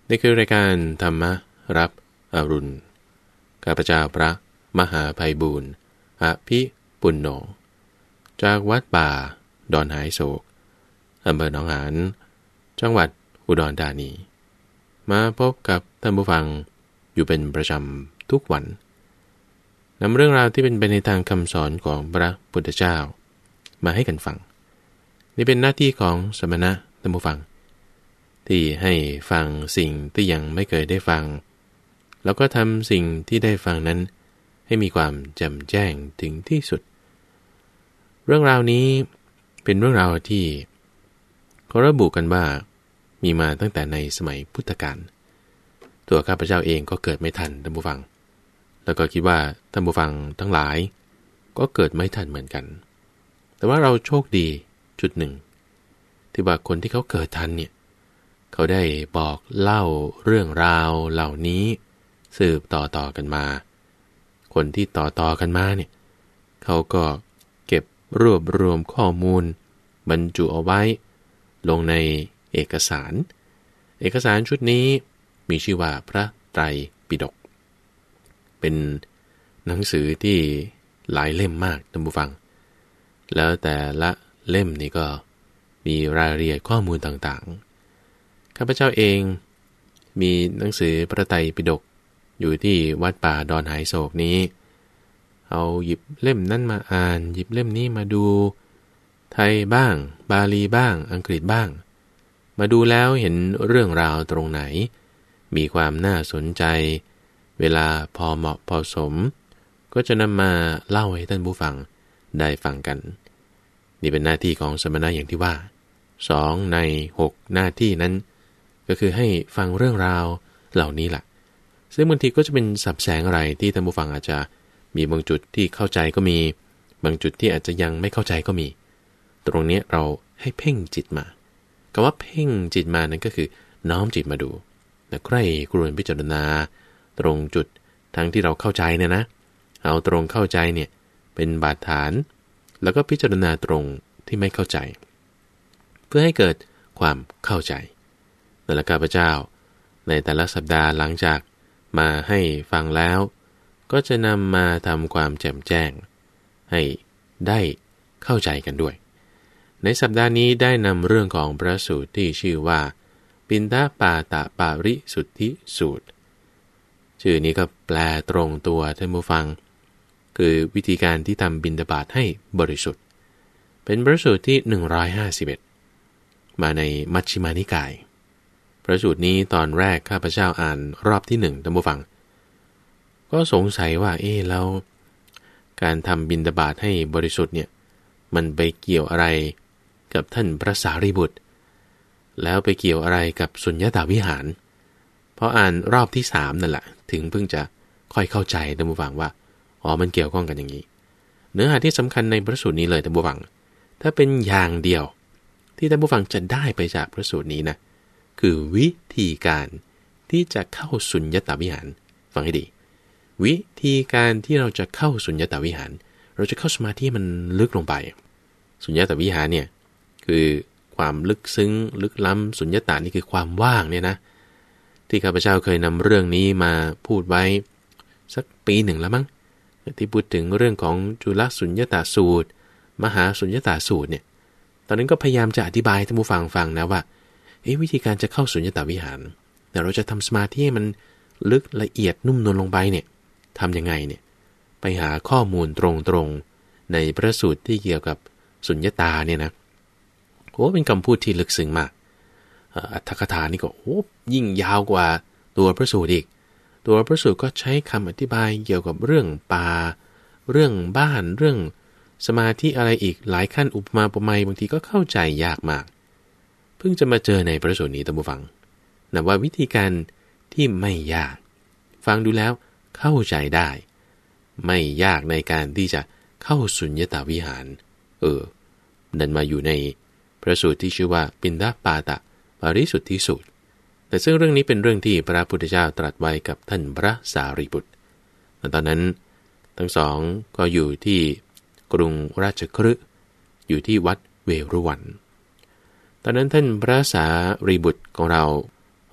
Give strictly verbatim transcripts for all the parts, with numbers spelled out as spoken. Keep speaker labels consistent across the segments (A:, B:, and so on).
A: นี่คือรายการธรรมรับอรุณข้าพเจ้าพระมหาไพบูลย์อภิปุณโญจากวัดป่าดอนหายโศกอำเภอหนองหานจังหวัดอุดรธานีมาพบกับท่านผู้ฟังอยู่เป็นประจำทุกวันนำเรื่องราวที่เป็นไปในทางคำสอนของพระพุทธเจ้ามาให้กันฟังนี่เป็นหน้าที่ของสมณะท่านผู้ฟังที่ให้ฟังสิ่งที่ยังไม่เคยได้ฟังแล้วก็ทำสิ่งที่ได้ฟังนั้นให้มีความแจ่มแจ้งถึงที่สุดเรื่องราวนี้เป็นเรื่องราวที่เขาระบุกันว่ามีมาตั้งแต่ในสมัยพุทธกาลตัวข้าพเจ้าเองก็เกิดไม่ทันท่านผู้ฟังแล้วก็คิดว่าท่านผู้ฟังทั้งหลายก็เกิดไม่ทันเหมือนกันแต่ว่าเราโชคดีจุดหนึ่งที่ว่าคนที่เขาเกิดทันเนี่ยเขาได้บอกเล่าเรื่องราวเหล่านี้สืบต่อๆกันมาคนที่ต่อๆกันมาเนี่ยเขาก็เก็บรวบรวมข้อมูลบรรจุเอาไว้ลงในเอกสารเอกสารชุดนี้มีชื่อว่าพระไตรปิฎกเป็นหนังสือที่หลายเล่มมากท่านผู้ฟังแล้วแต่ละเล่มนี่ก็มีรายละเอียดข้อมูลต่างๆข้าพเจ้าเองมีหนังสือพระไตรปิฎกอยู่ที่วัดป่าดอนหายโศกนี้เอาหยิบเล่มนั้นมาอ่านหยิบเล่มนี้มาดูไทยบ้างบาลีบ้างอังกฤษบ้างมาดูแล้วเห็นเรื่องราวตรงไหนมีความน่าสนใจเวลาพอเหมาะพอสมก็จะนำมาเล่าให้ท่านผู้ฟังได้ฟังกันนี่เป็นหน้าที่ของสมณะอย่างที่ว่าสองในหกหน้าที่นั้นก็คือให้ฟังเรื่องราวเหล่านี้แหละซึ่งบางทีก็จะเป็นสับแสงอะไรที่ท่านผู้ฟังอาจจะมีบางจุดที่เข้าใจก็มีบางจุดที่อาจจะยังไม่เข้าใจก็มีตรงนี้เราให้เพ่งจิตมาคำว่าเพ่งจิตมานั้นก็คือน้อมจิตมาดูและใคร่ครวญพิจารณาตรงจุดทั้งที่เราเข้าใจเนี่ยนะเอาตรงเข้าใจเนี่ยเป็นบาดฐานแล้วก็พิจารณาตรงที่ไม่เข้าใจเพื่อให้เกิดความเข้าใจแต่ละข้าพเจ้าในแต่ละสัปดาห์หลังจากมาให้ฟังแล้วก็จะนำมาทำความแจ่มแจ้งให้ได้เข้าใจกันด้วยในสัปดาห์นี้ได้นำเรื่องของพระสูตรที่ชื่อว่าปิณฑปาตปาริสุทธิสูตรชื่อนี้ก็แปลตรงตัวท่านผู้ฟังคือวิธีการที่ทำบิณฑบาตให้บริสุทธิ์เป็นพระสูตรที่หนึ่งร้อยห้าสิบเอ็ดมาในมัชฌิมานิกายพระสูตรนี้ตอนแรกข้าพเจ้าอ่านรอบที่หนึ่งท่านผู้ฟังก็สงสัยว่าเอ๊ะแล้วการทำบิณฑบาตให้บริสุทธิ์เนี่ยมันไปเกี่ยวอะไรกับท่านพระสารีบุตรแล้วไปเกี่ยวอะไรกับสุญญตาวิหารพออ่านรอบที่สามนั่นแหละถึงเพิ่งจะค่อยเข้าใจท่านผู้ฟังว่าอ๋อมันเกี่ยวข้องกันอย่างนี้เนื้อหาที่สำคัญในพระสูตรนี้เลยท่านผู้ฟังถ้าเป็นอย่างเดียวที่ท่านผู้ฟังจะได้ไปจากพระสูตรนี้นะคือวิธีการที่จะเข้าสุญญตาวิหารฟังให้ดีวิธีการที่เราจะเข้าสุญญตาวิหารเราจะเข้าสมาธิมันลึกลงไปสุญญตาวิหารเนี่ยคือความลึกซึ้งลึกล้ำสุญญตานี่คือความว่างเนี่ยนะที่ข้าพเจ้าเคยนำเรื่องนี้มาพูดไว้สักปีหนึ่งแล้วมั้งที่พูดถึงเรื่องของจุลสุญญตาสูตรมหาสุญญตาสูตรเนี่ยตอนนั้นก็พยายามจะอธิบายให้ท่านผู้ฟังฟังนะว่าเอ๊ะวิธีการจะเข้าสุญญตาวิหารแต่เราจะทำสมาธิให้มันลึกละเอียดนุ่มนวลลงไปเนี่ยทำยังไงเนี่ยไปหาข้อมูลตรงๆในพระสูตรที่เกี่ยวกับสุญญตาเนี่ยนะโอ้เป็นคำพูดที่ลึกซึ้งมากอัตถกถานี่ก็โอ้ยิ่งยาวกว่าตัวพระสูตรอีกตัวพระสูตรก็ใช้คำอธิบายเกี่ยวกับเรื่องป่าเรื่องบ้านเรื่องสมาธิอะไรอีกหลายขั้นอุปมาอุปไมยบางทีก็เข้าใจยากมากเพิ่งจะมาเจอในพระสูตรนี้ท่านผู้ฟังนะว่าวิธีการที่ไม่ยากฟังดูแล้วเข้าใจได้ไม่ยากในการที่จะเข้าสุญญตาวิหารเออดันมาอยู่ในพระสูตรที่ชื่อว่าปิณฑปาตปาริสุทธิสูตรแต่ซึ่งเรื่องนี้เป็นเรื่องที่พระพุทธเจ้าตรัสไว้กับท่านพระสารีบุตรตอนนั้นทั้งสองก็อยู่ที่กรุงราชคฤห์อยู่ที่วัดเวรุวันตอนนั้นท่านพระสารีบุตรของเรา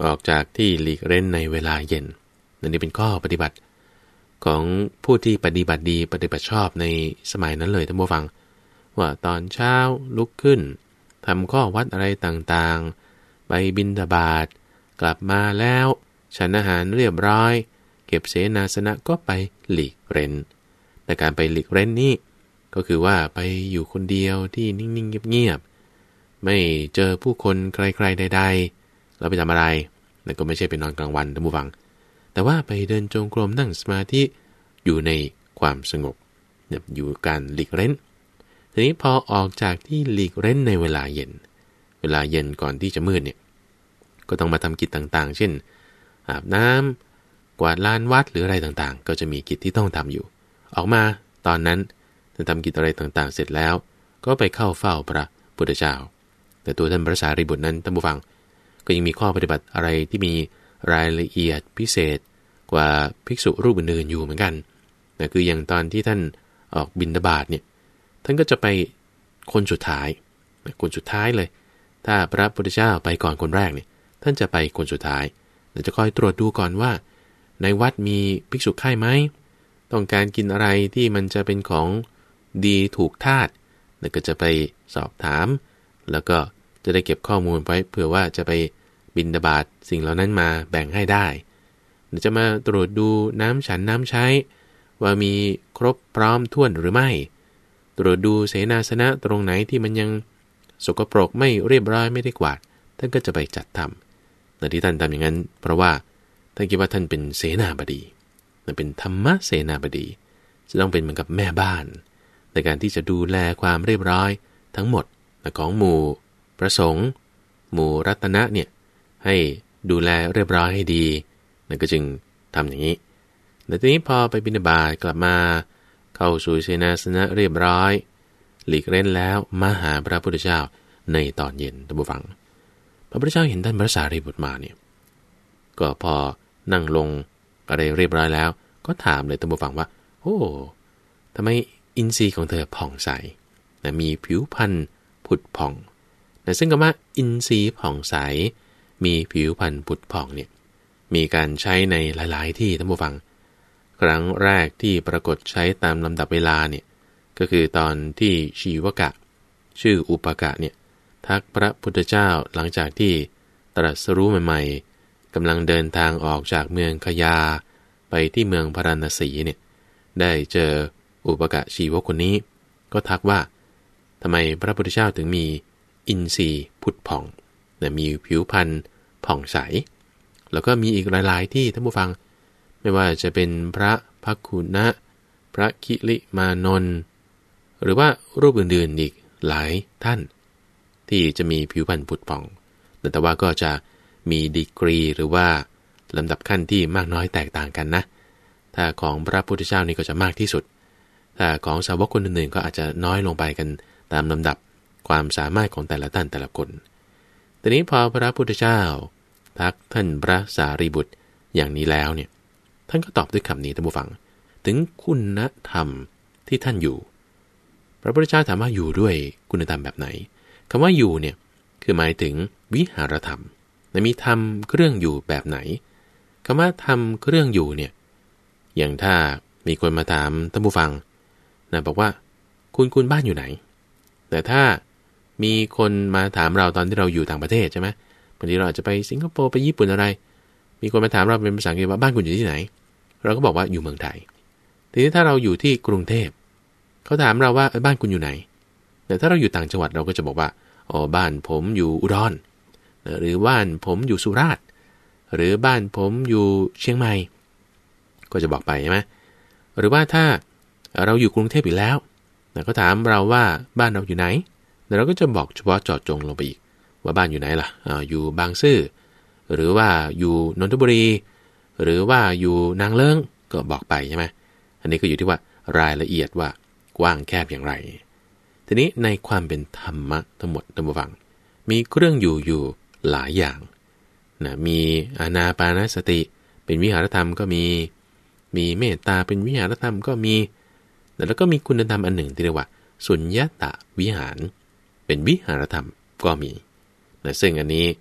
A: ออกจากที่หลีกเล่นในเวลาเย็นนั่นนี่เป็นข้อปฏิบัติของผู้ที่ปฏิบัติดีปฏิบัติชอบในสมัยนั้นเลยท่านผู้ฟังว่าตอนเช้าลุกขึ้นทำข้อวัดอะไรต่างๆไปบิณฑบาตกลับมาแล้วฉันอาหารเรียบร้อยเก็บเสนาสนะก็ไปหลีกเล่นแต่การไปหลีกเล่นนี่ก็คือว่าไปอยู่คนเดียวที่นิ่งๆเงียบๆไม่เจอผู้คนใครๆใดๆแล้วไปทำอะไรนั่นก็ไม่ใช่ไปนอนกลางวันท่านผู้ฟังแต่ว่าไปเดินจงกรมนั่งสมาธิอยู่ในความสงบอยู่การหลีกเล่นทีนี้พอออกจากที่หลีกเล่นในเวลาเย็นเวลาเย็นก่อนที่จะมืดเนี่ยก็ต้องมาทำกิจต่างๆเช่นอาบน้ำกวาดลานวัดหรืออะไรต่างๆก็จะมีกิจที่ต้องทำอยู่ออกมาตอนนั้นจะทำกิจอะไรต่างๆเสร็จแล้วก็ไปเข้าเฝ้าพระพุทธเจ้าแต่ตัวท่านพระสารีบุตรนั้นท่านผู้ฟังก็ยังมีข้อปฏิบัติอะไรที่มีรายละเอียดพิเศษกว่าภิกษุรูปอื่นๆอยู่เหมือนกันนะคืออย่างตอนที่ท่านออกบิณฑบาตเนี่ยท่านก็จะไปคนสุดท้ายคนสุดท้ายเลยถ้าพระพุทธเจ้าไปก่อนคนแรกเนี่ยท่านจะไปคนสุดท้ายเราจะคอยตรวจดูก่อนว่าในวัดมีภิกษุไข้ไหมต้องการกินอะไรที่มันจะเป็นของดีถูกธาตุแล้วก็จะไปสอบถามแล้วก็จะได้เก็บข้อมูลไว้เผื่อว่าจะไปบิณฑบาตสิ่งเหล่านั้นมาแบ่งให้ได้เดี๋ยวจะมาตรวจดูน้ำฉันน้ำใช้ว่ามีครบพร้อมถ้วนหรือไม่ตรวจดูเสนาสนะตรงไหนที่มันยังสกปรกไม่เรียบร้อยไม่ได้กวาดท่านก็จะไปจัดทำแต่ที่ท่านทำอย่างนั้นเพราะว่าท่านคิดว่าท่านเป็นเสนาบดีมันเป็นธรรมเสนาบดีจะต้องเป็นเหมือนกับแม่บ้านในการที่จะดูแลความเรียบร้อยทั้งหมดของหมู่พระสงฆ์หมู่รัตนะเนี่ยให้ดูแลเรียบร้อยให้ดีนั่นก็จึงทำอย่างนี้แต่ทีนี้พอไปบิณฑบาตกลับมาเข้าสู่เสนาสนะเรียบร้อยหลีกเล่นแล้วมาหาพระพุทธเจ้าในตอนเย็นท่านผู้ฟังพระพุทธเจ้าเห็นท่านพระสารีบุตรมาเนี่ยก็พอนั่งลงอะไรเรียบร้อยแล้วก็ถามเลยท่านผู้ฟังว่าโอ้ทำไมอินทรีย์ของเธอผ่องใสนะมีผิวพรรณผุดผ่องนะซึ่งคำว่าอินทรีย์ผ่องใสมีผิวพรรณผุดผ่องเนี่ยมีการใช้ในหลายๆที่ท่านผู้ฟังครั้งแรกที่ปรากฏใช้ตามลำดับเวลาเนี่ยก็คือตอนที่ชีวกะชื่ออุปกะเนี่ยทักพระพุทธเจ้าหลังจากที่ตรัสรู้ใหม่ๆกำลังเดินทางออกจากเมืองคยาไปที่เมืองพาราณสีเนี่ยได้เจออุปกะชีวกคนนี้ก็ทักว่าทำไมพระพุทธเจ้าถึงมีอินทรีย์ผุดผ่องนะมีผิวพรรณผ่องใสแล้วก็มีอีกหลายๆที่ท่านผู้ฟังไม่ว่าจะเป็นพระภักขุนะพระคิลิมานนท์หรือว่ารูปอื่นๆอีกหลายท่านที่จะมีผิวพรรณผุดผ่องแต่ว่าก็จะมีดีกรีหรือว่าลำดับขั้นที่มากน้อยแตกต่างกันนะถ้าของพระพุทธเจ้านี่ก็จะมากที่สุดถ้าของสาวกคนอื่นๆก็อาจจะน้อยลงไปกันตามลำดับความสามารถของแต่ละท่านแต่ละคนทีนี้พอพระพุทธเจ้าทักท่านพระสารีบุตรอย่างนี้แล้วเนี่ยท่านก็ตอบด้วยคำนี้ท่านผู้ฟังถึงคุณธรรมที่ท่านอยู่พระพุทธเจ้าถามว่าอยู่ด้วยคุณธรรมแบบไหนคำว่าอยู่เนี่ยคือหมายถึงวิหารธรรมมีธรรมเครื่องอยู่แบบไหนคำว่าธรรมเครื่องอยู่เนี่ยอย่างถ้ามีคนมาถามท่านผู้ฟังนะบอกว่าคุณคุณบ้านอยู่ไหนแต่ถ้ามีคนมาถามเราตอนที่เราอยู่ต่างประเทศใช่ไหมบางทีเราอาจจะไปสิงคโปร์ไปญี่ปุ่นอะไรมีคนมาถามเราเป็นภาษาอังกฤษว่าบ้านคุณอยู่ที่ไหนเราก็บอกว่าอยู่เมืองไทยทีนี้ถ้าเราอยู่ที่กรุงเทพเขาถามเราว่าบ้านคุณอยู่ไหนแต่ถ้าเราอยู่ต่างจังหวัดเราก็จะบอกว่าอ๋อบ้านผมอยู่อุดรหรือบ้านผมอยู่สุราษฎร์หรือบ้านผมอยู่เชียงใหม่ก็จะบอกไปใช่ไหมหรือว่าถ้าเราอยู่กรุงเทพอีกแล้วเขาถามเราว่าบ้านเราอยู่ไหนเราก็จะบอกเฉพาะเจาะจงลงไปอีกว่าบ้านอยู่ไหนล่ะอ่าอยู่บางซื่อหรือว่าอยู่นนทบุรีหรือว่าอยู่นางเลิ้งก็บอกไปใช่ไหมอันนี้ก็อยู่ที่ว่ารายละเอียดว่ากว้างแคบอย่างไรทีนี้ในความเป็นธรรมะทั้งหมดท่านผู้ฟังมีเครื่องอยู่อยู่หลายอย่างนะมีอานาปานสติเป็นวิหารธรรมก็มีมีเมตตาเป็นวิหารธรรมก็มีแล้วก็มีคุณธรรมอันหนึ่งที่เรียกว่าสุญญตวิหารเป็นวิหารธรรมก็มีนะซึ่งอันนี้เ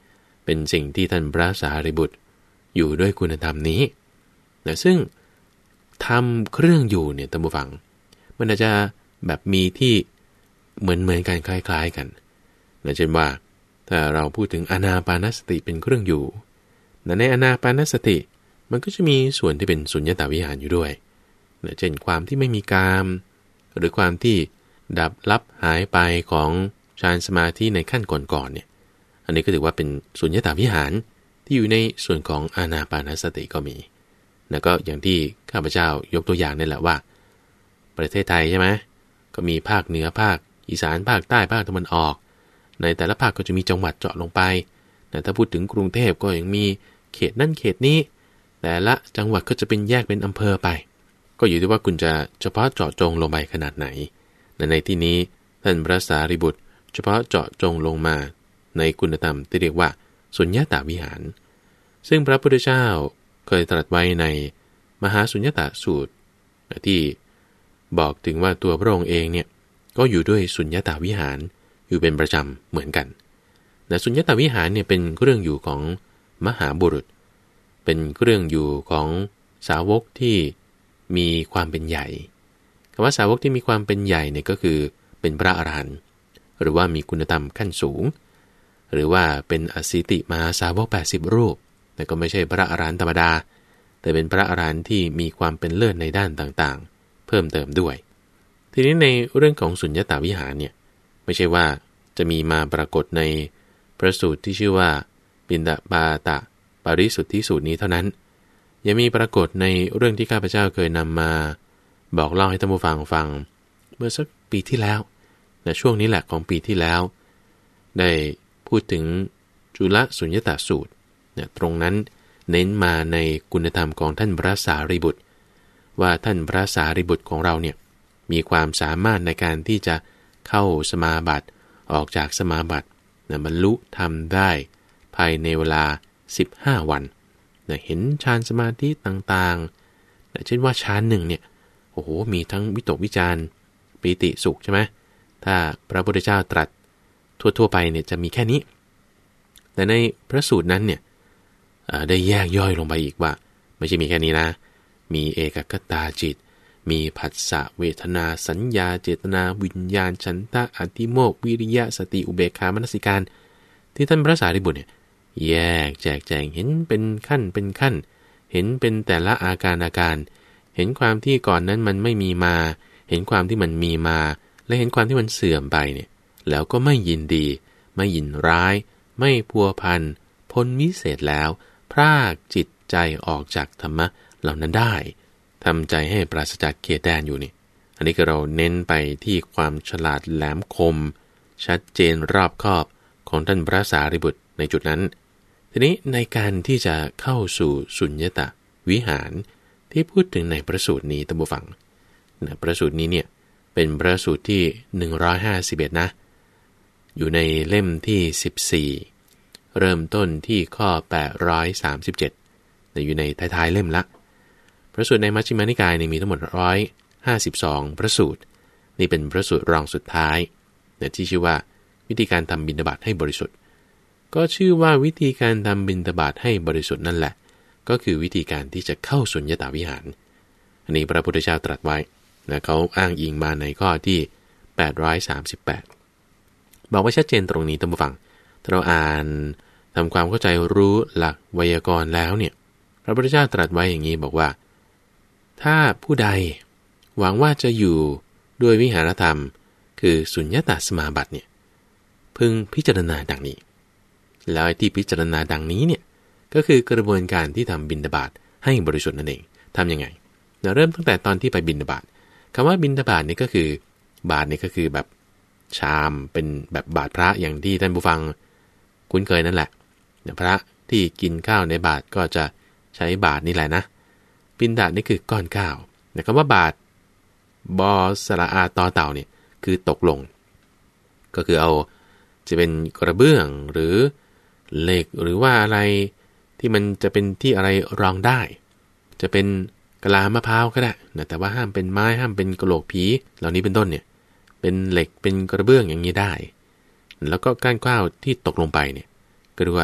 A: เป็นสิ่งที่ท่านพระสารีบุตรอยู่ด้วยคุณธรรมนี้นะซึ่งทำเครื่องอยู่เนี่ยท่านผู้ฟังมันอาจจะแบบมีที่เหมือนเหมือนกันคล้ายๆกันนะเช่นว่าถ้าเราพูดถึงอานาปานสติเป็นเครื่องอยู่ในอานาปานสติมันก็จะมีส่วนที่เป็นสุญญตาวิหารอยู่ด้วยนะเช่นความที่ไม่มีกามหรือความที่ดับลับหายไปของฌานสมาธิในขั้นก่อนๆเนี่ยอันนี้ก็ถือว่าเป็นสุญญตาวิหารที่อยู่ในส่วนของอานาปานสติก็มีแล้วก็อย่างที่ข้าพเจ้ายกตัวอย่างนี่แหละว่าประเทศไทยใช่ไหมก็มีภาคเหนือภาคอีสานภาคใต้ภาคตะวันออกในแต่ละภาคก็จะมีจังหวัดเจาะลงไปแต่ถ้าพูดถึงกรุงเทพก็ยังมีเขตนั่นเขตนี้แต่ละจังหวัดก็จะเป็นแยกเป็นอำเภอไปก็อยู่ที่ว่าคุณจะเฉพาะเจาะจงลงไปขนาดไหนในที่นี้ท่านพระสารีบุตรเฉพาะเจาะจงลงมาในคุณธรรมที่เรียกว่าสุญญตาวิหารซึ่งพระพุทธเจ้าเคยตรัสไว้ในมหาสุญญตสูตรที่บอกถึงว่าตัวพระองค์เองเนี่ยก็อยู่ด้วยสุญญตาวิหารอยู่เป็นประจำเหมือนกันแต่สุญญตาวิหารเนี่ยเป็นเครื่องอยู่ของมหาบุรุษเป็นเครื่องอยู่ของสาวกที่มีความเป็นใหญ่คำว่าสาวกที่มีความเป็นใหญ่เนี่ยก็คือเป็นพระอรหันต์หรือว่ามีคุณธรรมขั้นสูงหรือว่าเป็นอสิติมหาสาวกแปดสิบรูปแต่ก็ไม่ใช่พระอรหันต์ธรรมดาแต่เป็นพระอรหันต์ที่มีความเป็นเลิศในด้านต่างๆเพิ่มเติมด้วยทีนี้ในเรื่องของสุญญตาวิหารเนี่ยไม่ใช่ว่าจะมีมาปรากฏในพระสูตรที่ชื่อว่าปิณฑปาตะปริสุทธิสูตรนี้เท่านั้นยังมีปรากฏในเรื่องที่ข้าพเจ้าเคยนำมาบอกเล่าให้ท่านผู้ฟังฟังเมื่อสักปีที่แล้วในช่วงนี้แหละของปีที่แล้วได้พูดถึงจุลสุญญตสูตรเนี่ยตรงนั้นเน้นมาในคุณธรรมของท่านพระสารีบุตรว่าท่านพระสารีบุตรของเราเนี่ยมีความสามารถในการที่จะเข้าสมาบัติออกจากสมาบัตินะบรรลุทำได้ภายในเวลาสิบห้าวันนะเห็นฌานสมาธิต่างๆนะเช่นว่าฌานหนึ่งเนี่ยโอ้โหมีทั้งวิตกวิจารปีติสุขใช่ไหมถ้าพระพุทธเจ้าตรัสทั่วๆไปเนี่ยจะมีแค่นี้แต่ในพระสูตรนั้นเนี่ยได้แยกย่อยลงไปอีกว่าไม่ใช่มีแค่นี้นะมีเอกคตาจิตมีผัสสะเวทนาสัญญาเจตนาวิญญาณฉันทะอธิโมกข์วิริยะสติอุเบกขามนสิการที่ท่านพระสารีบุตรเนี่ยแยกแจกแจงเห็นเป็นขั้นเป็นขั้นเห็นเป็นแต่ละอาการอาการเห็นความที่ก่อนนั้นมันไม่มีมาเห็นความที่มันมีมาและเห็นความที่มันเสื่อมไปเนี่ยแล้วก็ไม่ยินดีไม่ยินร้ายไม่พัวพันพ้นวิเศษแล้วพรากจิตใจออกจากธรรมะเหล่านั้นได้ทำใจให้ปราศจากเขตแดนอยู่นี่อันนี้ก็เราเน้นไปที่ความฉลาดแหลมคมชัดเจนรอบคอบของท่านพระสารีบุตรในจุดนั้นทีนี้ในการที่จะเข้าสู่สุญญตวิหารที่พูดถึงในพระสูตรนี้ท่านผู้ฟังนะพระสูตรนี้เนี่ยเป็นพระสูตรที่หนึ่งร้อยห้าสิบเอ็ดนะอยู่ในเล่มที่สิบสี่เริ่มต้นที่ข้อแปดร้อยสามสิบเจ็ดแต่อยู่ในท้ายๆเล่มละพระสูตรในมัชฌิมานิกายมีทั้งหมดหนึ่งร้อยห้าสิบสองพระสูตรนี่เป็นพระสูตรรองสุดท้ายนะที่ชื่อว่าวิธีการทำบิณฑบาตให้บริสุทธิ์ก็ชื่อว่าวิธีการทำบิณฑบาตให้บริสุทธิ์นั่นแหละก็คือวิธีการที่จะเข้าสุญญตาวิหารอันนี้พระพุทธเจ้าตรัสไว้นะเขาอ้างอิงมาในข้อที่แปดร้อยสามสิบแปดบอกไว้ชัดเจนตรงนี้ท่านผู้ฟังถ้าเราอ่านทำความเข้าใจรู้หลักไวยากรณ์แล้วเนี่ยพระพุทธเจ้าตรัสไว้อย่างนี้บอกว่าถ้าผู้ใดหวังว่าจะอยู่ด้วยวิหารธรรมคือสุญญตาสมาบัติเนี่ยพึงพิจารณาดังนี้แล้วที่พิจารณาดังนี้เนี่ยก็คือกระบวนการที่ทำบิณฑบาตให้บริสุทธิ์นั่นเองทำยังไงเราเริ่มตั้งแต่ตอนที่ไปบิณฑบาตคำว่าบิณฑบาตนี่ก็คือบาตนี่ก็คือแบบชามเป็นแบบบาตรพระอย่างที่ท่านผู้ฟังคุ้นเคยนั่นแหละพระที่กินข้าวในบาตรก็จะใช้บาตรนี่แหละนะปิณฑะนี่คือก้อนข้าวแต่คำว่าบาตรบอสระอาตอเต่าเนี่ยคือตกลงก็คือเอาจะเป็นกระเบื้องหรือเหล็กหรือว่าอะไรที่มันจะเป็นที่อะไรรองได้จะเป็นกะลามะพร้าวก็ได้นะแต่ว่าห้ามเป็นไม้ห้ามเป็นกระโหลกผีเหล่านี้เป็นต้นเนี่ยเป็นเหล็กเป็นกระเบื้องอย่างนี้ได้แล้วก็ก้านข้าวที่ตกลงไปเนี่ยก็เรียกว่า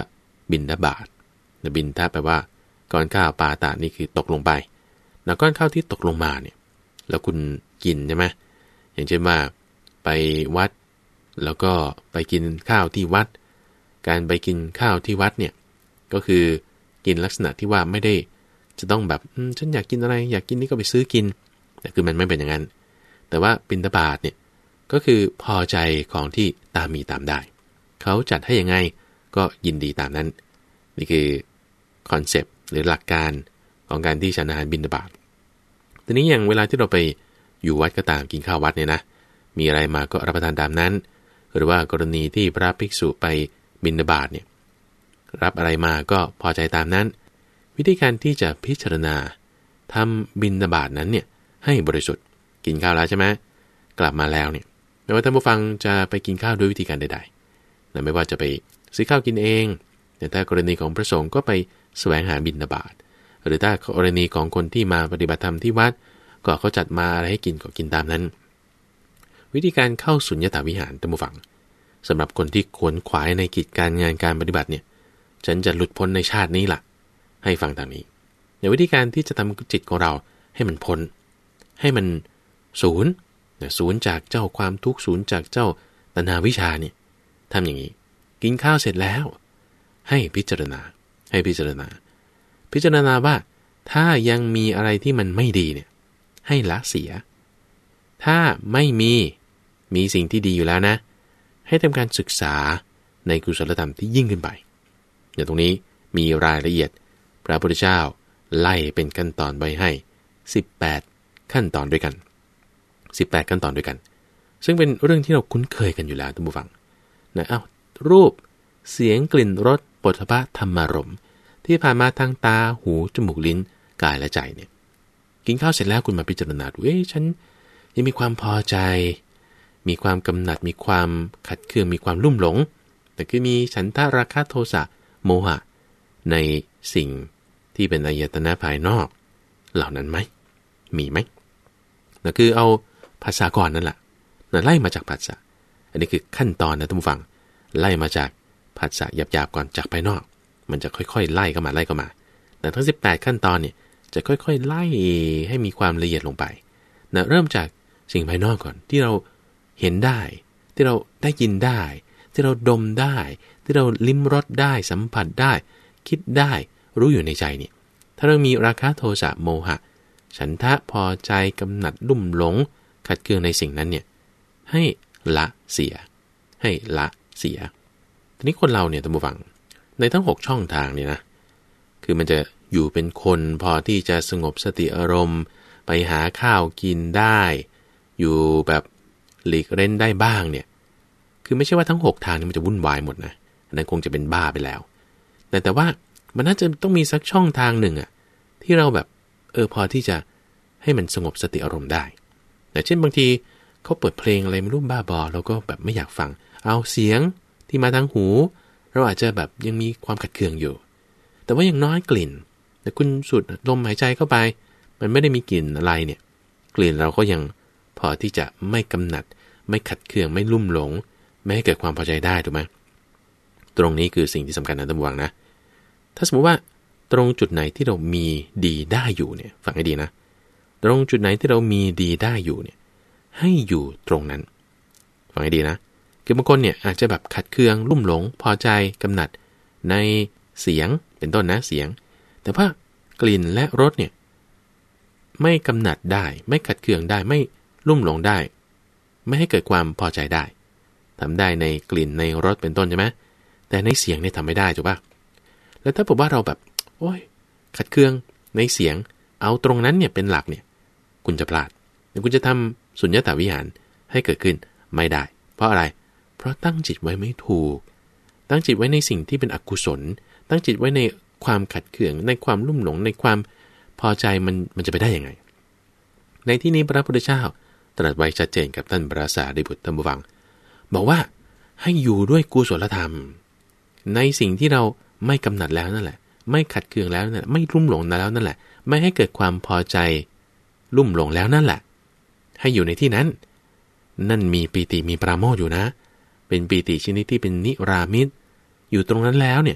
A: บิณฑบาตบิณฑะแปลว่าก้อนข้าวปาตะนี่คือตกลงไปแล้วก้อนข้าวที่ตกลงมาเนี่ยแล้วคุณกินใช่ไหมอย่างเช่นว่าไปวัดแล้วก็ไปกินข้าวที่วัดการไปกินข้าวที่วัดเนี่ยก็คือกินลักษณะที่ว่าไม่ได้จะต้องแบบฉันอยากกินอะไรอยากกินนี่ก็ไปซื้อกินแต่คือมันไม่เป็นอย่างนั้นแต่ว่าบิณฑบาตเนี่ยก็คือพอใจของที่ตามมีตามได้เขาจัดให้ยังไงก็ยินดีตามนั้นนี่คือคอนเซปต์หรือหลักการของการที่ฉันอาหารบิณฑบาตทีนี้อย่างเวลาที่เราไปอยู่วัดก็ตามกินข้าววัดเนี่ยนะมีอะไรมาก็รับประทานตามนั้นหรือว่ากรณีที่พระภิกษุไปบิณฑบาตเนี่ยรับอะไรมาก็พอใจตามนั้นวิธีการที่จะพิจารณาทำบิณฑบาตนั้นเนี่ยให้บริสุทธิ์กินข้าวแล้วใช่ไหมกลับมาแล้วเนี่ยไม่ว่าท่านผู้ฟังจะไปกินข้าวด้วยวิธีการใดๆนะไม่ว่าจะไปซื้อข้าวกินเองแต่ถ้ากรณีของพระสงฆ์ก็ไปแสวงหาบิณฑบาตหรือถ้ากรณีของคนที่มาปฏิบัติธรรมที่วัดก็เขาจัดมาอะไรให้กินก็กินตามนั้นวิธีการเข้าสุญญตาวิหารท่านผู้ฟังสำหรับคนที่ขวนขวายในกิจการงานการปฏิบัติเนี่ยฉันจะหลุดพ้นในชาตินี้ล่ะให้ฟังทางนี้ในวิธีการที่จะทำจิตของเราให้มันพ้นให้มันศูนย์ศูนย์จากเจ้าความทุกข์ศูนย์จากเจ้าตัณหาวิชาเนี่ยทำอย่างนี้กินข้าวเสร็จแล้วให้พิจารณาให้พิจารณาพิจารณาว่าถ้ายังมีอะไรที่มันไม่ดีเนี่ยให้ละเสียถ้าไม่มีมีสิ่งที่ดีอยู่แล้วนะให้ทำการศึกษาในกุศลธรรมที่ยิ่งขึ้นไปอย่างตรงนี้มีรายละเอียดพระพุทธเจ้าไล่เป็นขั้นตอนไว้ให้สิบแปดขั้นตอนด้วยกันสิบแปดขั้นตอนด้วยกันซึ่งเป็นเรื่องที่เราคุ้นเคยกันอยู่แล้วท่านผู้ฟังนะเอ้ารูปเสียงกลิ่นรสโผฏฐัพพะธรรมารมณ์ที่ผ่านมาทางตาหูจมูกลิ้นกายและใจเนี่ยกินข้าวเสร็จแล้วคุณมาพิจารณาดูเอ๊ะฉันยังมีความพอใจมีความกำหนัดมีความขัดเคืองมีความลุ่มหลงแต่คือมีฉันทะราคะโทสะโมหะในสิ่งที่เป็นอายตนะภายนอกเหล่านั้นไหมมีไหมนั่นคือเอาภาษาก่อนนั่นแหละนั่นไล่มาจากภาษาอันนี้คือขั้นตอนนะท่านผู้ฟังไล่มาจากภาษาหยาบๆก่อนจากภายนอกมันจะค่อยๆไล่เข้ามาไล่เข้ามาแต่ทั้งสิบแปดขั้นตอนเนี่ยจะค่อยๆไล่ให้มีความละเอียดลงไปนะเริ่มจากสิ่งภายนอกก่อนที่เราเห็นได้ที่เราได้ยินได้ที่เราดมได้ที่เราลิ้มรสได้สัมผัสได้คิดได้รู้อยู่ในใจเนี่ยถ้าเรามีราคะโทสะโมหะฉันทะพอใจกำหนัดลุ่มหลงขัดเคืองในสิ่งนั้นเนี่ยให้ละเสียให้ละเสียทีนี้คนเราเนี่ยท่านผู้ฟังในทั้งหกช่องทางเนี่ยนะคือมันจะอยู่เป็นคนพอที่จะสงบสติอารมณ์ไปหาข้าวกินได้อยู่แบบหลีกเล่นได้บ้างเนี่ยคือไม่ใช่ว่าทั้งหกทางนี้มันจะวุ่นวายหมดนะอันนั้นคงจะเป็นบ้าไปแล้วแต่แต่ว่ามันน่าจะต้องมีสักช่องทางหนึ่งอะที่เราแบบเออพอที่จะให้มันสงบสติอารมณ์ได้แต่เช่นบางทีเขาเปิดเพลงอะไรไม่รู้บ้าบอเราก็แบบไม่อยากฟังเอาเสียงที่มาทางหูเราอาจจะแบบยังมีความขัดเคืองอยู่แต่ว่าอย่างน้อยกลิ่นแต่คุณสูดลมหายใจเข้าไปมันไม่ได้มีกลิ่นอะไรเนี่ยกลิ่นเราก็ยังพอที่จะไม่กำหนัดไม่ขัดเคืองไม่ลุ่มหลงไม่ให้เกิดความพอใจได้ถูกไหมตรงนี้คือสิ่งที่สำคัญนะท่านผู้ฟังนะถ้าสมมติว่าตรงจุดไหนที่เรามีดีได้อยู่เนี่ยฟังให้ดีนะตรงจุดไหนที่เรามีดีได้อยู่เนี่ยให้อยู่ตรงนั้นฟังให้ดีนะคือบางคนเนี่ยอาจจะแบบขัดเคืองลุ่มหลงพอใจกำหนัดในเสียงเป็นต้นนะเสียงแต่ว่ากลิ่นและรสเนี่ยไม่กำหนัดได้ไม่ขัดเคืองได้ไม่ลุ่มหลงได้ไม่ให้เกิดความพอใจได้ทำได้ในกลิ่นในรสเป็นต้นใช่ไหมแต่ในเสียงเนี่ยทำไม่ได้ถูกป่ะแล้วถ้าบอกว่าเราแบบโอ้ยขัดเคืองในเสียงเอาตรงนั้นเนี่ยเป็นหลักเนี่ยคุณจะพลาดคุณจะทำสุญญตาวิหารให้เกิดขึ้นไม่ได้เพราะอะไรเพราะตั้งจิตไว้ไม่ถูกตั้งจิตไว้ในสิ่งที่เป็นอกุศลตั้งจิตไว้ในความขัดเคืองในความลุ่มหลงในความพอใจมันมันจะไปได้ยังไงในที่นี้พระพุทธเจ้าตรัสไว้ชัดเจนกับท่านพระสารีบุตรท่านผู้ฟังบอกว่าให้อยู่ด้วยกุศลธรรมในสิ่งที่เราไม่กำหนัดแล้วนั่นแหละไม่ขัดเคืองแล้วนั่นแหละไม่ลุ่มหลงแล้วนั่นแหละไม่ให้เกิดความพอใจลุ่มหลงแล้วนั่นแหละให้อยู่ในที่นั้นนั่นมีปีติมีปราโมทย์อยู่นะเป็นปีติชนิดที่เป็นนิรามิตอยู่ตรงนั้นแล้วเนี่ย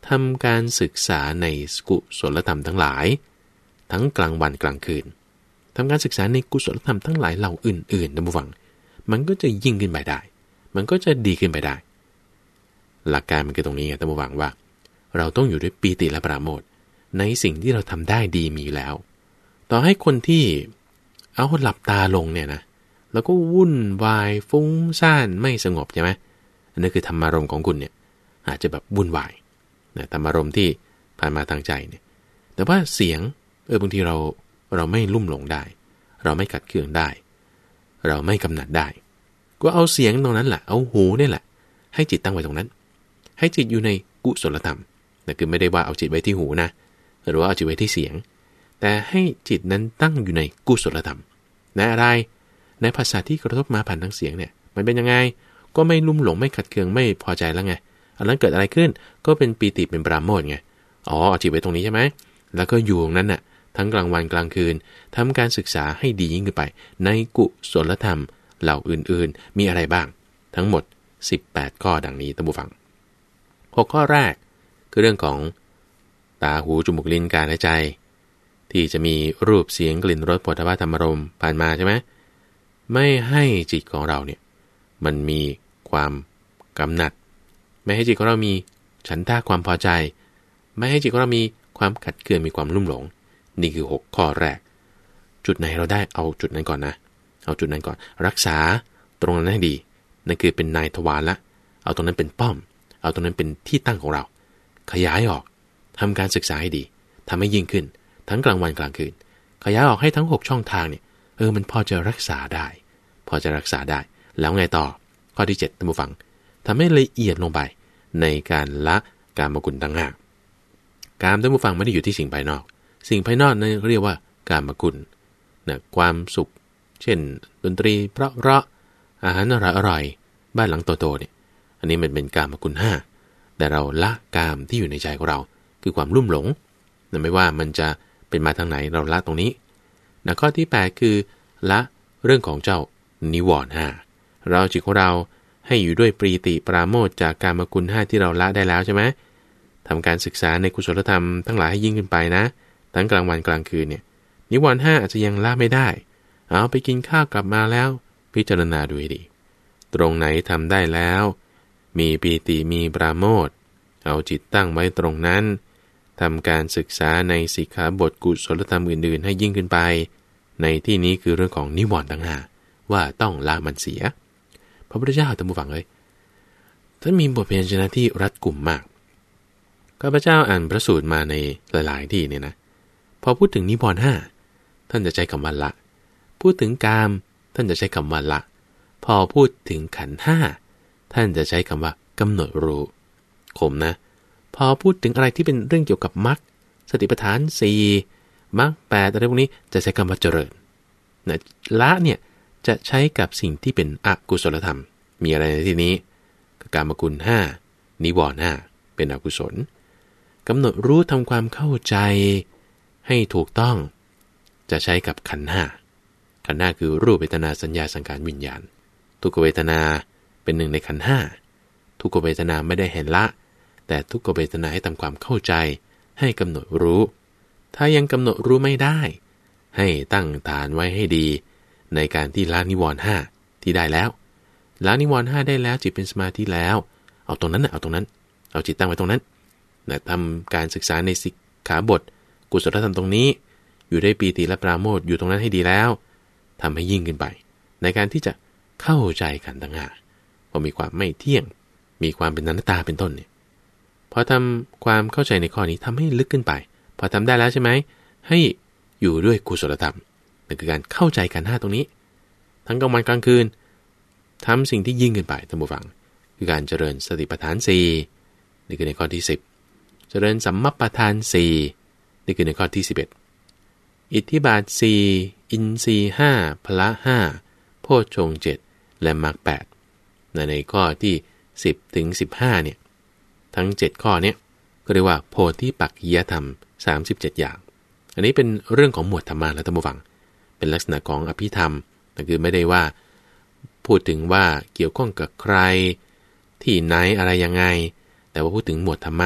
A: ทำการศึกษาในกุศลธรรมทั้งหลายทั้งกลางวันกลางคืนทำการศึกษาในกุศลธรรมทั้งหลายเหล่าอื่นๆนะผู้ฟังมันก็จะยิ่งขึ้นไปได้มันก็จะดีขึ้นไปได้หลักการมันคือตรงนี้ไงท่านผู้ฟังว่าเราต้องอยู่ด้วยปีติและปราโมทย์ในสิ่งที่เราทำได้ดีมีอยู่แล้วต่อให้คนที่เอาหลับตาลงเนี่ยนะแล้วก็วุ่นวายฟุ้งซ่านไม่สงบใช่ไหมอันนี้คือธรรมารมณ์ของคุณเนี่ยอาจจะแบบวุ่นวายนะธรรมารมณ์ที่ผ่านมาทางใจเนี่ยแต่ว่าเสียงเออบางทีเราเราไม่ลุ่มหลงได้เราไม่ขัดเคืองได้เราไม่กำหนัดได้ก็เอาเสียงตรงนั้นแหละเอาหูนี่แหละให้จิตตั้งไว้ตรงนั้นให้จิตอยู่ในกุศลธรรมนั่นคือไม่ได้ว่าเอาจิตไว้ที่หูนะหรือว่าเอาจิตไว้ที่เสียงแต่ให้จิตนั้นตั้งอยู่ในกุศลธรรมในอะไรในภาษาที่กระทบมาผ่านทางเสียงเนี่ยมันเป็นยังไงก็ไม่ลุ่มหลงไม่ขัดเคืองไม่พอใจแล้วไงอันนั้นเกิดอะไรขึ้นก็เป็นปีติเป็นปราโมทย์ไงอ๋อเอาจิตไว้ตรงนี้ใช่ไหมแล้วก็อยู่ตรงนั้นน่ะทั้งกลางวันกลางคืนทำการศึกษาให้ดียิ่งขึ้นไปในกุศลธรรมเหล่าอื่นๆมีอะไรบ้างทั้งหมดสิบแปดข้อดังนี้ท่านผู้ฟังหกข้อแรกคือเรื่องของตาหูจมูกลิ้นกายและใจที่จะมีรูปเสียงกลิ่นรสโผฏฐัพพะธรรมารมณ์ผ่านมาใช่ไหมไม่ให้จิตของเราเนี่ยมันมีความกำหนัดไม่ให้จิตของเรามีฉันทะความพอใจไม่ให้จิตของเรามีความขัดเคืองมีความลุ่มหลงนี่คือหกข้อแรกจุดไหนเราได้เอาจุดนั้นก่อนนะเอาจุดนั้นก่อนรักษาตรงนั้นให้ดีนั่นคือเป็นนายทวารละเอาตรงนั้นเป็นป้อมเอาตรงนั้นเป็นที่ตั้งของเราขยายออกทำการศึกษาให้ดีทำให้ยิ่งขึ้นทั้งกลางวันกลางคืนขยายออกให้ทั้งหกช่องทางเนี่ยเออมันพอจะรักษาได้พอจะรักษาได้แล้วไงต่อข้อที่เจ็ดท่านผู้ฟังทำให้ละเอียดลงไปในการละกามกุลทั้งห้ากามท่านผู้ฟังไม่ได้อยู่ที่สิ่งภายนอกสิ่งภายนอกนั่นเรียกว่ากามกุลนะความสุขเช่นดนตรีเพราะเพราะอาหารอร่อยอร่อยบ้านหลังโตๆเนี่ยอันนี้มันเป็นกามกุลห้าแต่เราละกามที่อยู่ในใจของเราคือความลุ่มหลงนะไม่ว่ามันจะเป็นมาทางไหนเราละตรงนี้นะข้อที่แปดคือละเรื่องของเจ้านิวรณ์ห้าเราจิตของเราให้อยู่ด้วยปรีติปราโมทย์จากกามกุลห้าที่เราละได้แล้วใช่ไหมทำการศึกษาในกุศลธรรมทั้งหลายให้ยิ่งขึ้นไปนะทั้งกลางวันกลางคืนเนี่ยนิวรณ์ห้าอาจจะยังละไม่ได้เอาไปกินข้าวกลับมาแล้วพิจารณาดูให้ดีตรงไหนทำได้แล้วมีปีติมีปราโมทย์เอาจิตตั้งไว้ตรงนั้นทำการศึกษาในสิกขาบทกุศลธรรมอื่นๆให้ยิ่งขึ้นไปในที่นี้คือเรื่องของนิวรณ์ทั้งห้าว่าต้องละมันเสียพระพุทธเจ้าท่านผู้ฟังเลยท่านมีบทเพียรชนะที่รัดกุมมากข้าพเจ้าอ่านพระสูตรมาในหลายๆที่เนี่ยนะพอพูดถึงนิวรณ์ห้าท่านจะใช้คำว่าละพูดถึงกามท่านจะใช้คำว่าละพอพูดถึงขันธ์ห้าท่านจะใช้คำว่ากำหนดรู้คมนะพอพูดถึงอะไรที่เป็นเรื่องเกี่ยวกับมรรคสติปัฏฐานสี่มรรคแปดอะไรพวกนี้จะใช้คำว่าเจริญนะละเนี่ยจะใช้กับสิ่งที่เป็นอกุศลธรรมมีอะไรในที่นี้กามกุลห้านิวรณ์ห้าเป็นอกุศลกำหนดรู้ทำความเข้าใจให้ถูกต้องจะใช้กับขันธ์ห้าขันธ์ห้าคือรูปเวทนาสัญญาสังขารวิญญาณทุกขเวทนาเป็นหนึ่งในขันธ์ห้าทุกขเวทนาไม่ได้เห็นละแต่ทุกขเวทนาให้ทำความเข้าใจให้กำหนดรู้ถ้ายังกำหนดรู้ไม่ได้ให้ตั้งฐานไว้ให้ดีในการที่ละนิวรณ์ห้าที่ได้แล้วละนิวรณ์ห้าได้แล้วจิตเป็นสมาธิแล้วเอาตรงนั้นนะเอาตรงนั้นเอาจิตตั้งไว้ตรงนั้นนะทำการศึกษาในสิกขาบทกุศลธรรมตรงนี้อยู่ได้ปีติและปราโมทย์อยู่ตรงนั้นให้ดีแล้วทำให้ยิ่งขึ้นไปในการที่จะเข้าใจกันต่างหากพอมีความไม่เที่ยงมีความเป็นอนัตตาเป็นต้นเนี่ยพอทำความเข้าใจในข้อนี้ทำให้ลึกขึ้นไปพอทำได้แล้วใช่ไหมให้อยู่ด้วยกุศลธรรมนั่นคือการเข้าใจกันห้าตรงนี้ทั้งกลางวันกลางคืนทำสิ่งที่ยิ่งขึ้นไปท่านผู้ฟังคือการเจริญสติปัฏฐานสี่นี่คือในข้อที่สิบเจริญสัมมัปปทานสี่นี่คือในข้อที่สิบเอ็ดอิทธิบาทสี่อินทรีย์ห้าพละห้าโพชฌงค์เจ็ดและมรรคแปดในข้อที่สิบถึงสิบห้าเนี่ยทั้งเจ็ดข้อเนี้ยก็เรียกว่าโพธิปักขิยธรรมสามสิบเจ็ดอย่างอันนี้เป็นเรื่องของหมวดธรรมะและธรรมฟังเป็นลักษณะของอภิธรรมแต่คือไม่ได้ว่าพูดถึงว่าเกี่ยวข้องกับใครที่ไหนอะไรยังไงแต่ว่าพูดถึงหมวดธรรมะ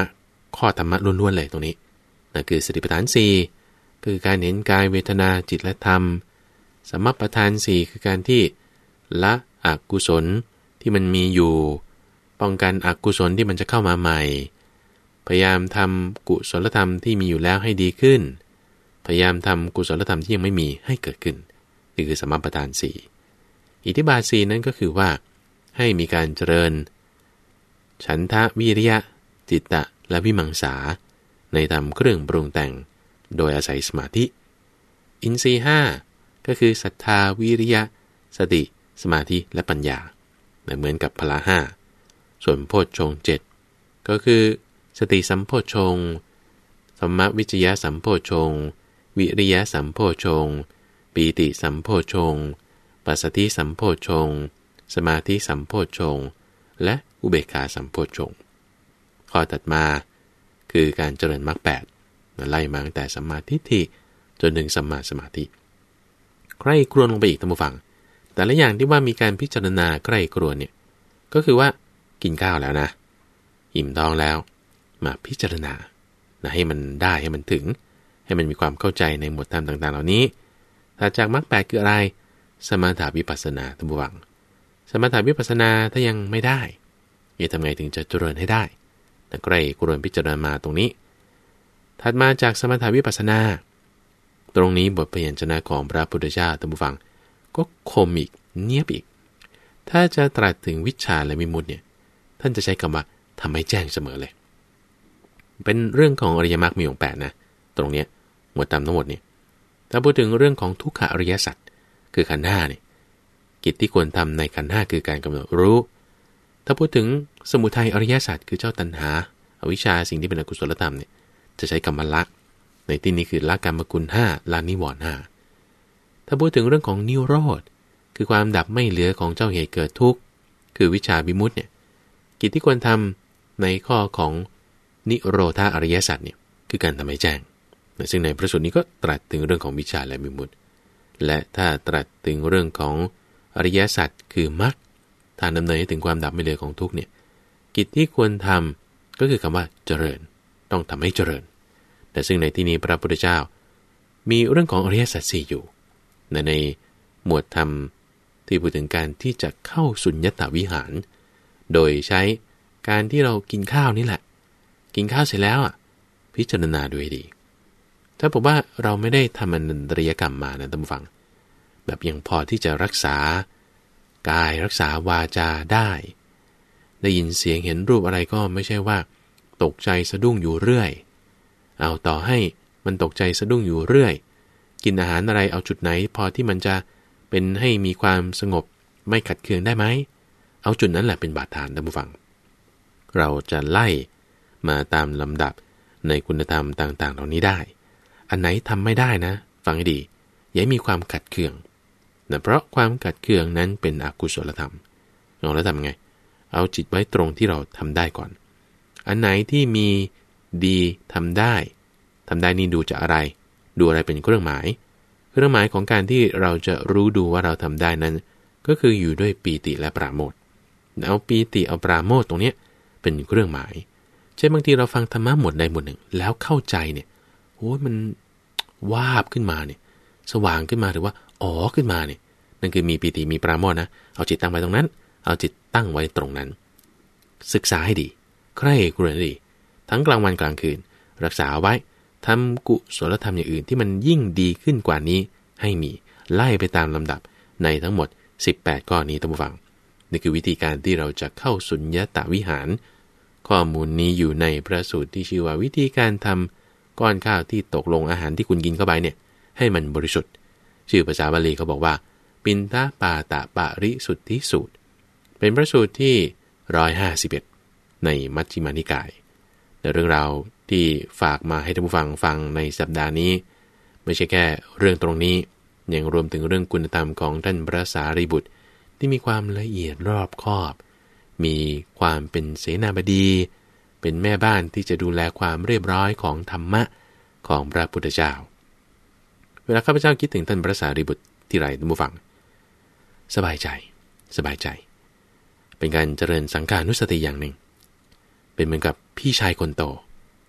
A: ข้อธรรมะล้วนๆเลยตรงนี้นั่นคือสติปัฏฐานสี่คือการเห็นกายเวทนาจิตและธรรมสัมมาปัฏฐานสี่คือการที่ละอกุศลที่มันมีอยู่ป้องกันอกุศลที่มันจะเข้ามาใหม่พยายามทำกุศลธรรมที่มีอยู่แล้วให้ดีขึ้นพยายามทำกุศลธรรมที่ยังไม่มีให้เกิดขึ้นนี่คือสัมมาปัฏฐานสี่อิทธิบาทสี่นั้นก็คือว่าให้มีการเจริญฉันทะวิริยะจิตตะและวิมังสาในธรรมเครื่องปรุงแต่งโดยอาศัยสมาธิอินทรีย์ห้าก็คือศรัทธาวิริยะสติสมาธิและปัญญาเหมือนกับพละห้าส่วนโพชฌงค์เจ็ดก็คือสติสัมโพชฌงค์สัมมาวิจยะสัมโพชฌงค์วิริยะสัมโพชฌงค์ปีติสัมโพชฌงค์ปัสสัทธิสัมโพชฌงค์สมาธิสัมโพชฌงค์และอุเบกขาสัมโพชฌงค์ข้อถัดมาคือการเจริญมรรคแปดไล่มาตั้งแต่สัมมาทิฏฐิจนถึงสัมมาสมาธิใคร่ครวญลงไปอีกท่านผู้ฟังแต่ละอย่างที่ว่ามีการพิจารณาใกล้ครวญเนี่ยก็คือว่ากินข้าวแล้วนะอิ่มท้องแล้วมาพิจารณานะให้มันได้ให้มันถึงให้มันมีความเข้าใจในหมวดธรรมต่างๆเหล่านี้ถ้าจากมรรคแปดคืออะไรสมถะวิปัสสนาท่านผู้ฟังสมถะวิปัสสนาถ้ายังไม่ได้จะทำไงถึงจะเจริญให้ได้ใกล้ครวญพิจารณามาตรงนี้ถัดมาจากสมถะวิปัสสนาตรงนี้บทพยัญชนะของพระพุทธเจ้าท่านผู้ฟังก็คมอีกเนียบอีกถ้าจะตรัสถึงวิชชาและวิมุตติเนี่ยท่านจะใช้คำว่าทำให้แจ้งเสมอเลยเป็นเรื่องของอริยมรรคมีองค์แปดนะตรงเนี้ยหมวดธรรมทั้งหมดนี่ถ้าพูดถึงเรื่องของทุกขอริยสัจคือขันธ์ห้านี่กิจที่ควรทำในขันธ์ห้าคือการกำหนดรู้ถ้าพูดถึงสมุทัยอริยสัจคือเจ้าตัณหาอวิชชาสิ่งที่เป็นอกุศลธรรมเนี่ยจะใช้คำว่าละในที่นี้คือละกรรมกุลห้าละนิวรณ์ห้าถ้าพูดถึงเรื่องของนิโรธคือความดับไม่เหลือของเจ้าเหตุเกิดทุกข์คือวิชาวิมุตติเนี่ยกิจที่ควรทำในข้อของนิโรธาอริยสัจเนี่ยคือการทำให้แจ้งซึ่งในพระสูตรนี้ก็ตรัสถึงเรื่องของวิชาและวิมุตติและถ้าตรัสถึงเรื่องของอริยสัจคือมรรคทางดำเนินให้ถึงความดับไม่เหลือของทุกข์เนี่ยกิจที่ควรทำก็คือคำว่าเจริญต้องทำให้เจริญแต่ซึ่งในที่นี้พระพุทธเจ้ามีเรื่องของอริยสัจสี่อยู่ในในหมวดธรรมที่พูดถึงการที่จะเข้าสุญญตวิหารโดยใช้การที่เรากินข้าวนี่แหละกินข้าวเสร็จแล้วอ่ะพิจารณาด้วยดีถ้าผมว่าเราไม่ได้ทำอนันตริยกรรมมานะท่านผู้ฟังแบบยังพอที่จะรักษากายรักษาวาจาได้ได้ยินเสียงเห็นรูปอะไรก็ไม่ใช่ว่าตกใจสะดุ้งอยู่เรื่อยเอาต่อให้มันตกใจสะดุ้งอยู่เรื่อยกินอาหารอะไรเอาจุดไหนพอที่มันจะเป็นให้มีความสงบไม่ขัดเคืองได้ไหมเอาจุดนั้นแหละเป็นบาดฐานท่านผู้ฟังเราจะไล่มาตามลำดับในคุณธรรมต่างๆเหล่านี้ได้อันไหนทำไม่ได้นะฟังให้ดีอย่าให้มีความขัดเคืองนะเพราะความขัดเคืองนั้นเป็นอกุศลธรรมเราแล้วทำไงเอาจิตไว้ตรงที่เราทำได้ก่อนอันไหนที่มีดีทำได้ทำได้นี่ดูจากอะไรดูอะไรเป็นเครื่องหมายเครื่องหมายของการที่เราจะรู้ดูว่าเราทำได้นั้นก็คืออยู่ด้วยปีติและปราโมทย์เอาปีติเอาปราโมทย์ตรงนี้เป็นเครื่องหมายเช่นบางทีเราฟังธรรมะหมวดใดหมวดหนึ่งแล้วเข้าใจเนี่ยโอ้ยมันวาบขึ้นมาเนี่ยสว่างขึ้นมาหรือว่าอ๋อขึ้นมาเนี่ยนั่นคือมีปีติมีปราโมทย์นะเอาจิตตั้งไว้ตรงนั้นเอาจิตตั้งไว้ตรงนั้นศึกษาให้ดีใคร่ครวญดีทั้งกลางวันกลางคืนรักษาไว้ทำกุศลธรรมอย่างอื่นที่มันยิ่งดีขึ้นกว่านี้ให้มีไล่ไปตามลำดับในทั้งหมดสิบแปดข้อนี้ท่านผู้ฟังนี่คือวิธีการที่เราจะเข้าสุญญตวิหารข้อมูลนี้อยู่ในพระสูตรที่ชื่อว่าวิธีการทำก้อนข้าวที่ตกลงอาหารที่คุณกินเข้าไปเนี่ยให้มันบริสุทธิ์ชื่อภาษาบาลีเขาบอกว่าปิณฑปาตะปริสุทธิสูตรเป็นพระสูตรที่หนึ่งร้อยห้าสิบเอ็ดในมัชฌิมานิกายแต่เรื่องราวที่ฝากมาให้ท่านผู้ฟังฟังในสัปดาห์นี้ไม่ใช่แค่เรื่องตรงนี้ยังรวมถึงเรื่องคุณธรรมของท่านพระสารีบุตรที่มีความละเอียดรอบคอบมีความเป็นเสนาบดีเป็นแม่บ้านที่จะดูแลความเรียบร้อยของธรรมะของพระพุทธเจ้าเวลาข้าพเจ้าคิดถึงท่านพระสารีบุตรที่ไรท่านผู้ฟังสบายใจสบายใจเป็นการเจริญสังฆานุสติอย่างหนึ่งเป็นเหมือนกับพี่ชายคนโต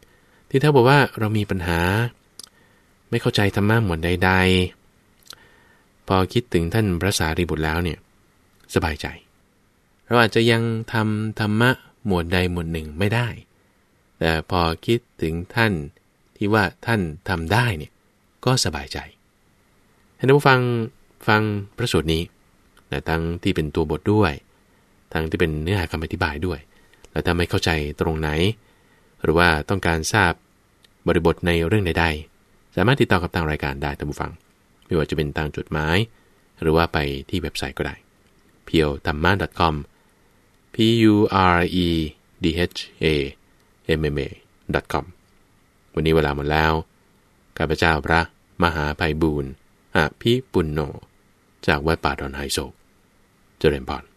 A: ที่ถ้าบอกว่าเรามีปัญหาไม่เข้าใจธรรมะหมวดใดๆพอคิดถึงท่านพระสารีบุตรแล้วเนี่ยสบายใจเราอาจจะยังทำธรรมะหมวดใดหมวดหนึ่งไม่ได้แต่พอคิดถึงท่านที่ว่าท่านทำได้เนี่ยก็สบายใจให้ท่านผู้ฟังฟังพระสูตรนี้นะทั้งที่เป็นตัวบทด้วยทั้งที่เป็นเนื้อหาคำอธิบายด้วยแล้วถ้าไม่เข้าใจตรงไหนหรือว่าต้องการทราบบริบทในเรื่องใดๆสามารถติดต่อกับทางรายการได้ท่านผู้ฟังไม่ว่าจะเป็นทางจดหมายหรือว่าไปที่เว็บไซต์ก็ได้ เพียวธรรมะ .com p u r e d h a m m a .com วันนี้เวลาหมดแล้วข้าพเจ้าพระมหาไพบูลย์อภิปุณโญจากวัดป่าดอนไฮโศกเจริญพร